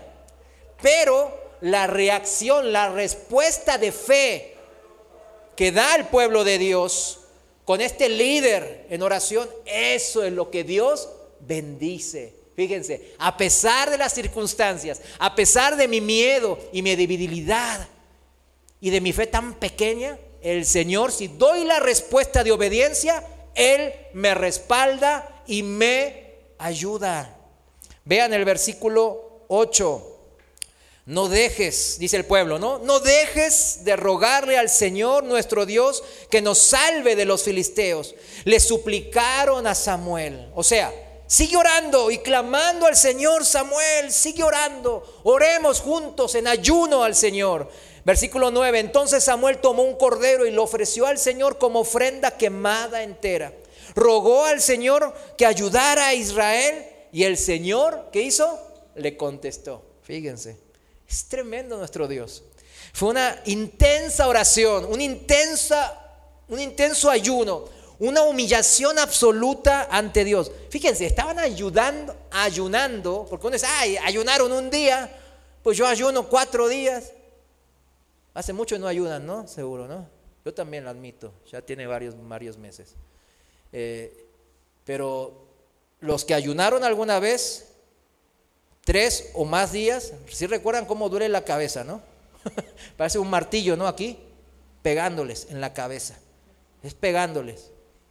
pero la reacción, la respuesta de fe que da el pueblo de Dios con este líder en oración, eso es lo que Dios bendice. Fíjense, a pesar de las circunstancias, a pesar de mi miedo y mi debilidad y de mi fe tan pequeña, el Señor, si doy la respuesta de obediencia, Él me respalda y me ayuda. Vean el versículo ocho. No dejes, dice el pueblo, ¿no? No dejes de rogarle al Señor nuestro Dios que nos salve de los filisteos. Le suplicaron a Samuel. O sea, sigue orando y clamando al Señor, Samuel, sigue orando. Oremos juntos en ayuno al Señor. Versículo nueve. Entonces Samuel tomó un cordero y lo ofreció al Señor como ofrenda quemada entera. Rogó al Señor que ayudara a Israel y el Señor, ¿qué hizo? Le contestó. Fíjense, es tremendo nuestro Dios. Fue una intensa oración, un, intensa, un intenso ayuno, una humillación absoluta ante Dios. Fíjense, estaban ayudando, ayunando, porque uno dice, ay, ayunaron un día, pues yo ayuno cuatro días. Hace mucho no ayudan, ¿no? Seguro, ¿no? Yo también lo admito, ya tiene varios, varios meses. Eh, pero los que ayunaron alguna vez, tres o más días, ¿sí recuerdan cómo duele la cabeza, no? Parece un martillo, ¿no? Aquí, pegándoles en la cabeza. Es pegándoles.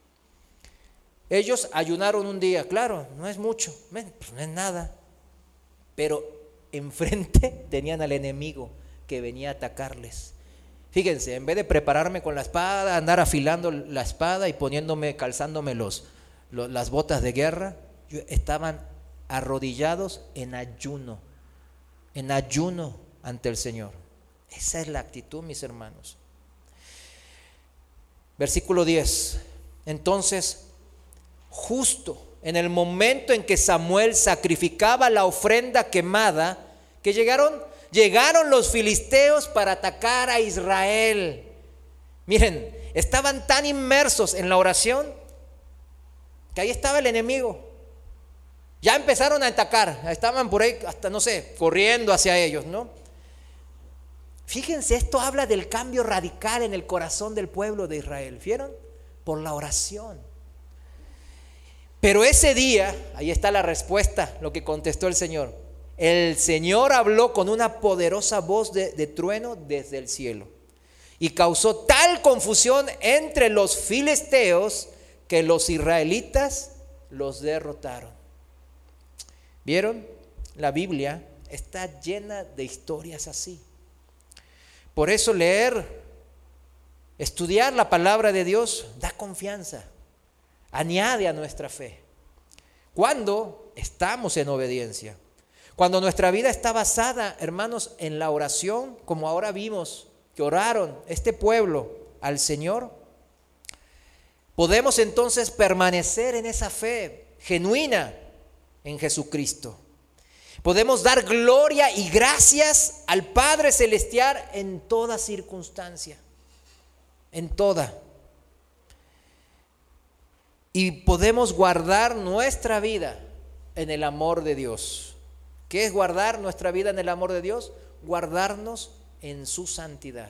Ellos ayunaron un día, claro, no es mucho, pues no es nada. Pero enfrente tenían al enemigo que venía a atacarles. Fíjense, en vez de prepararme con la espada, andar afilando la espada y poniéndome, calzándome los, los, las botas de guerra, estaban arrodillados en ayuno, en ayuno ante el Señor. Esa es la actitud, mis hermanos. Versículo diez. Entonces, justo en el momento en que Samuel sacrificaba la ofrenda quemada, que llegaron Llegaron los filisteos para atacar a Israel. Miren, estaban tan inmersos en la oración que ahí estaba el enemigo. Ya empezaron a atacar, estaban por ahí hasta, no sé, corriendo hacia ellos, ¿no? Fíjense, esto habla del cambio radical en el corazón del pueblo de Israel. ¿Vieron? Por la oración. Pero ese día, ahí está la respuesta, lo que contestó el Señor. El Señor habló con una poderosa voz de, de trueno desde el cielo y causó tal confusión entre los filisteos que los israelitas los derrotaron. ¿Vieron? La Biblia está llena de historias así. Por eso leer, estudiar la palabra de Dios da confianza, añade a nuestra fe. Cuando estamos en obediencia. Cuando nuestra vida está basada, hermanos, en la oración, como ahora vimos que oraron este pueblo al Señor, podemos entonces permanecer en esa fe genuina en Jesucristo. Podemos dar gloria y gracias al Padre Celestial en toda circunstancia, en toda. y podemos guardar nuestra vida en el amor de Dios. ¿Qué es guardar nuestra vida en el amor de Dios? Guardarnos en su santidad.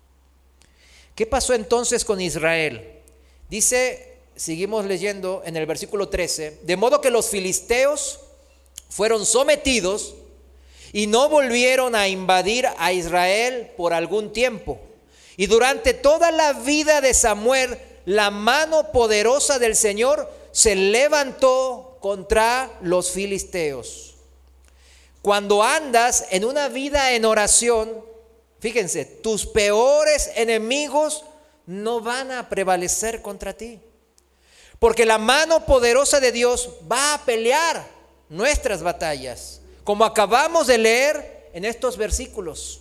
¿Qué pasó entonces con Israel? Dice, seguimos leyendo en el versículo trece, de modo que los filisteos fueron sometidos y no volvieron a invadir a Israel por algún tiempo. Y durante toda la vida de Samuel, la mano poderosa del Señor se levantó contra los filisteos. Cuando andas en una vida en oración, fíjense, tus peores enemigos no van a prevalecer contra ti. Porque la mano poderosa de Dios va a pelear nuestras batallas, como acabamos de leer en estos versículos.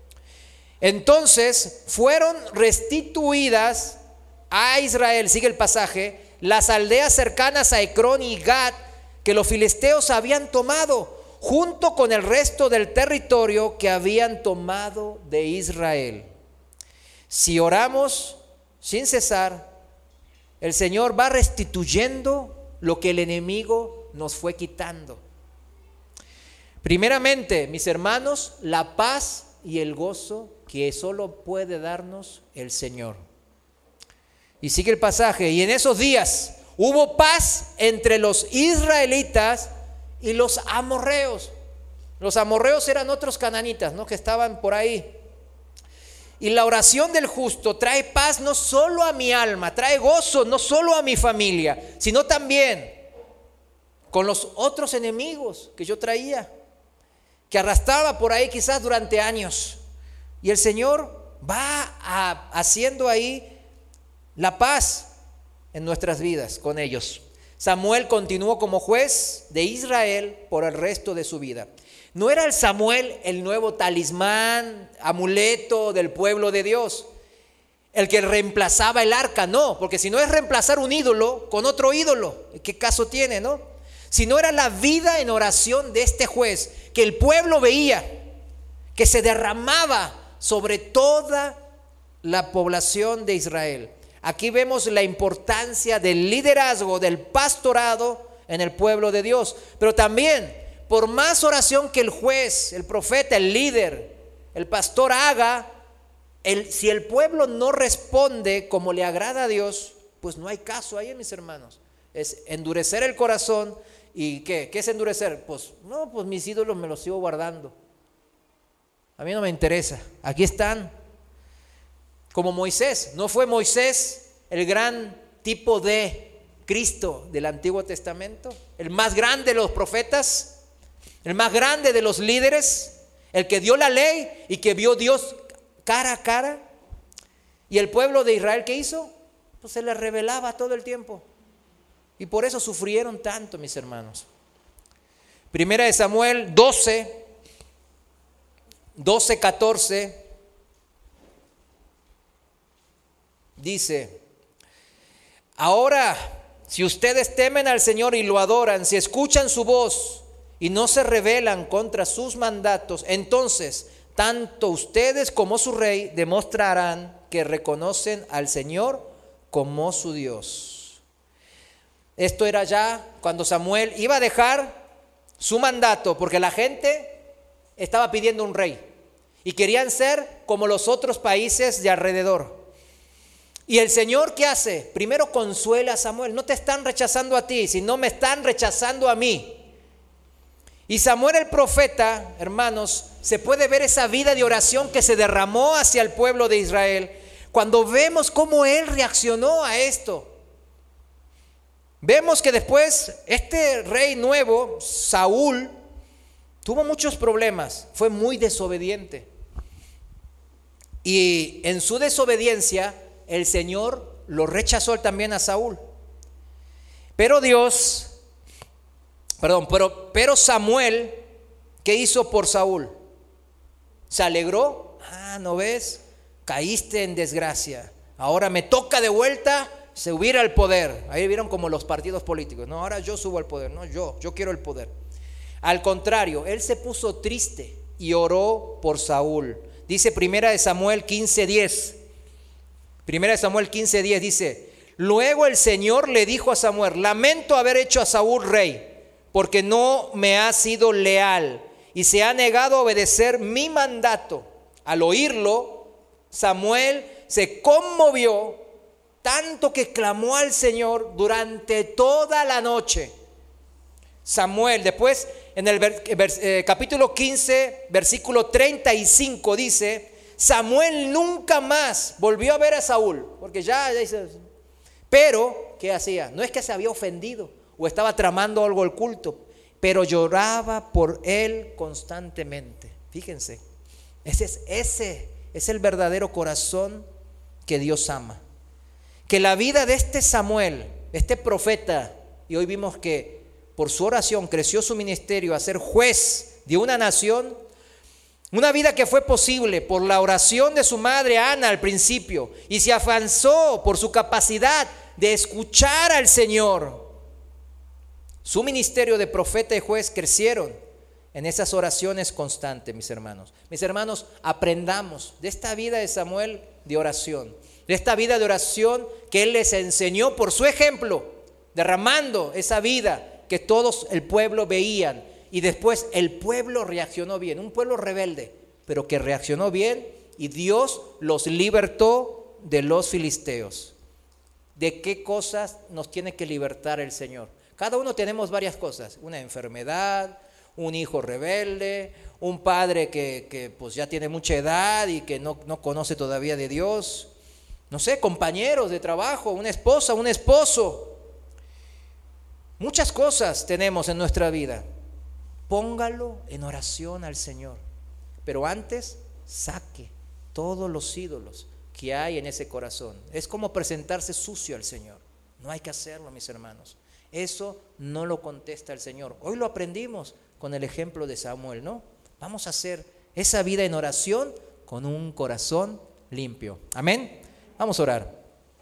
Entonces fueron restituidas a Israel, sigue el pasaje, las aldeas cercanas a Ecrón y Gat que los filisteos habían tomado, junto con el resto del territorio que habían tomado de Israel. Si oramos sin cesar, el Señor va restituyendo lo que el enemigo nos fue quitando. Primeramente, mis hermanos, la paz y el gozo que solo puede darnos el Señor. Y sigue el pasaje, y en esos días hubo paz entre los israelitas y los amorreos. Los amorreos eran otros cananitas, ¿no?, que estaban por ahí. Y la oración del justo trae paz no solo a mi alma, trae gozo no solo a mi familia, sino también con los otros enemigos que yo traía, que arrastraba por ahí quizás durante años. Y el Señor va a, haciendo ahí la paz en nuestras vidas con ellos. Samuel continuó como juez de Israel por el resto de su vida. No era el Samuel el nuevo talismán, amuleto del pueblo de Dios, el que reemplazaba el arca, no, porque si no es reemplazar un ídolo con otro ídolo, ¿qué caso tiene, no? Si no era la vida en oración de este juez, que el pueblo veía, que se derramaba sobre toda la población de Israel. Aquí vemos la importancia del liderazgo, del pastorado en el pueblo de Dios. Pero también, por más oración que el juez, el profeta, el líder, el pastor haga, el, si el pueblo no responde como le agrada a Dios, pues no hay caso ahí, mis hermanos. Es endurecer el corazón. ¿Y qué? ¿Qué es endurecer? Pues no, pues mis ídolos me los sigo guardando. A mí no me interesa. Aquí están. Como Moisés. ¿No fue Moisés el gran tipo de Cristo del Antiguo Testamento? El más grande de los profetas, el más grande de los líderes, el que dio la ley y que vio Dios cara a cara. ¿Y el pueblo de Israel qué hizo? Pues se le revelaba todo el tiempo. Y por eso sufrieron tanto, mis hermanos. Primera de Samuel doce, doce, catorce. Dice, ahora, si ustedes temen al Señor y lo adoran, si escuchan su voz y no se rebelan contra sus mandatos, entonces tanto ustedes como su rey demostrarán que reconocen al Señor como su Dios. Esto era ya cuando Samuel iba a dejar su mandato, porque la gente estaba pidiendo un rey y querían ser como los otros países de alrededor. Y el Señor, ¿qué hace? Primero consuela a Samuel. No te están rechazando a ti, sino me están rechazando a mí. Y Samuel el profeta, hermanos, se puede ver esa vida de oración que se derramó hacia el pueblo de Israel cuando vemos cómo él reaccionó a esto. Vemos que después este rey nuevo, Saúl, tuvo muchos problemas, fue muy desobediente. Y en su desobediencia, el Señor lo rechazó también a Saúl. Pero Dios, perdón, pero, pero Samuel, ¿qué hizo por Saúl? ¿Se alegró? Ah, ¿no ves? Caíste en desgracia. Ahora me toca de vuelta subir al poder. Ahí vieron como los partidos políticos. No, ahora yo subo al poder. No, yo, yo quiero el poder. Al contrario, él se puso triste y oró por Saúl. Dice Primera de Samuel quince diez. Primera de Samuel quince diez dice, Luego el Señor le dijo a Samuel: lamento haber hecho a Saúl rey, porque no me ha sido leal y se ha negado a obedecer mi mandato. Al oírlo, Samuel se conmovió tanto que clamó al Señor durante toda la noche. Samuel, después en el ver, vers, eh, capítulo quince, versículo treinta y cinco dice: Samuel nunca más volvió a ver a Saúl, porque ya, ya dice, pero ¿qué hacía? No es que se había ofendido o estaba tramando algo oculto, pero lloraba por él constantemente. Fíjense, ese es, ese es el verdadero corazón que Dios ama. Que la vida de este Samuel, este profeta, y hoy vimos que por su oración creció su ministerio a ser juez de una nación, una vida que fue posible por la oración de su madre Ana al principio, y se avanzó por su capacidad de escuchar al Señor. Su ministerio de profeta y juez crecieron en esas oraciones constantes, mis hermanos. Mis hermanos, aprendamos de esta vida de Samuel de oración, de esta vida de oración que él les enseñó por su ejemplo, derramando esa vida que todos el pueblo veían, y después el pueblo reaccionó bien, un pueblo rebelde, pero que reaccionó bien, y Dios los libertó de los filisteos. ¿De qué cosas nos tiene que libertar el Señor? Cada uno tenemos varias cosas: una enfermedad, un hijo rebelde, un padre que, que pues ya tiene mucha edad y que no, no conoce todavía de Dios, no sé, compañeros de trabajo, una esposa, un esposo. Muchas cosas tenemos en nuestra vida. Póngalo en oración al Señor, pero antes saque todos los ídolos que hay en ese corazón. Es como presentarse sucio al Señor. No hay que hacerlo, mis hermanos. Eso no lo contesta el Señor. Hoy lo aprendimos con el ejemplo de Samuel, ¿no? Vamos a hacer esa vida en oración con un corazón limpio. Amén. Vamos a orar.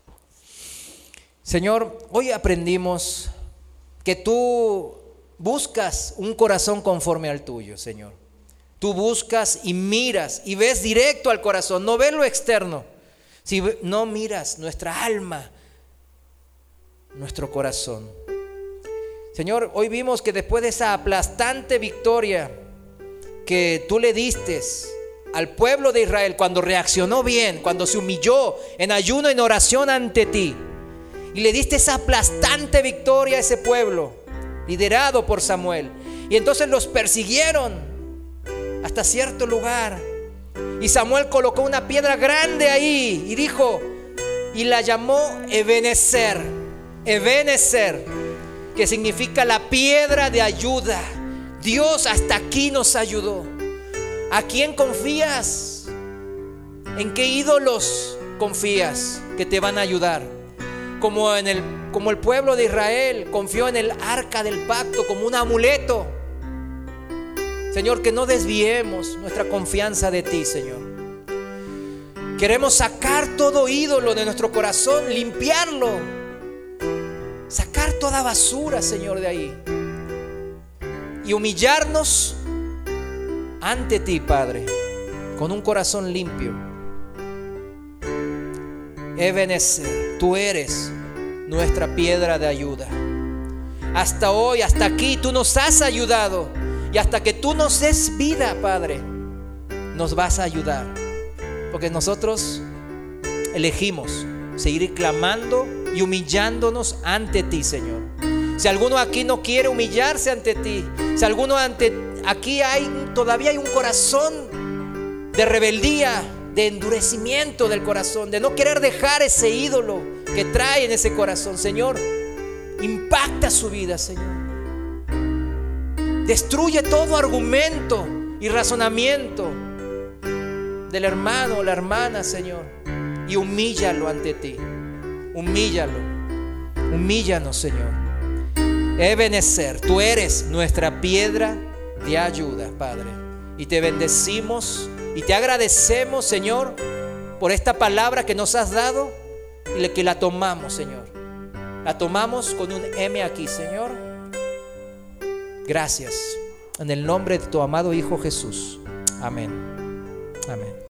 Señor, hoy aprendimos que tú buscas un corazón conforme al tuyo, Señor. Tú buscas y miras y ves directo al corazón, no ves lo externo. Si no miras nuestra alma, nuestro corazón. Señor, hoy vimos que después de esa aplastante victoria que tú le diste al pueblo de Israel, cuando reaccionó bien, cuando se humilló en ayuno, en oración ante ti, y le diste esa aplastante victoria a ese pueblo, liderado por Samuel, y entonces los persiguieron hasta cierto lugar, y Samuel colocó una piedra grande ahí y dijo, y la llamó Ebenezer, Ebenezer, que significa la piedra de ayuda. Dios hasta aquí nos ayudó. ¿A quién confías? ¿En qué ídolos confías que te van a ayudar? Como, en el, como el pueblo de Israel confió en el arca del pacto como un amuleto. Señor, que no desviemos nuestra confianza de ti, Señor. Queremos sacar todo ídolo de nuestro corazón, limpiarlo, sacar toda basura, Señor, de ahí, y humillarnos ante ti, Padre, con un corazón limpio. Ebenezer, tú eres nuestra piedra de ayuda. Hasta hoy, hasta aquí, tú nos has ayudado, y hasta que tú nos des vida, Padre, nos vas a ayudar, porque nosotros elegimos seguir clamando y humillándonos ante ti, Señor. Si alguno aquí no quiere humillarse ante ti, si alguno ante aquí hay todavía hay un corazón de rebeldía, de endurecimiento del corazón, de no querer dejar ese ídolo que trae en ese corazón, Señor, impacta su vida, Señor. Destruye todo argumento y razonamiento del hermano o la hermana, Señor, y humíllalo ante ti. Humíllalo, humíllanos, Señor. Ebenezer, tú eres nuestra piedra de ayuda, Padre, y te bendecimos y te agradecemos, Señor, por esta palabra que nos has dado y que la tomamos, Señor. La tomamos con un M aquí, Señor. Gracias. En el nombre de tu amado Hijo Jesús. Amén. Amén.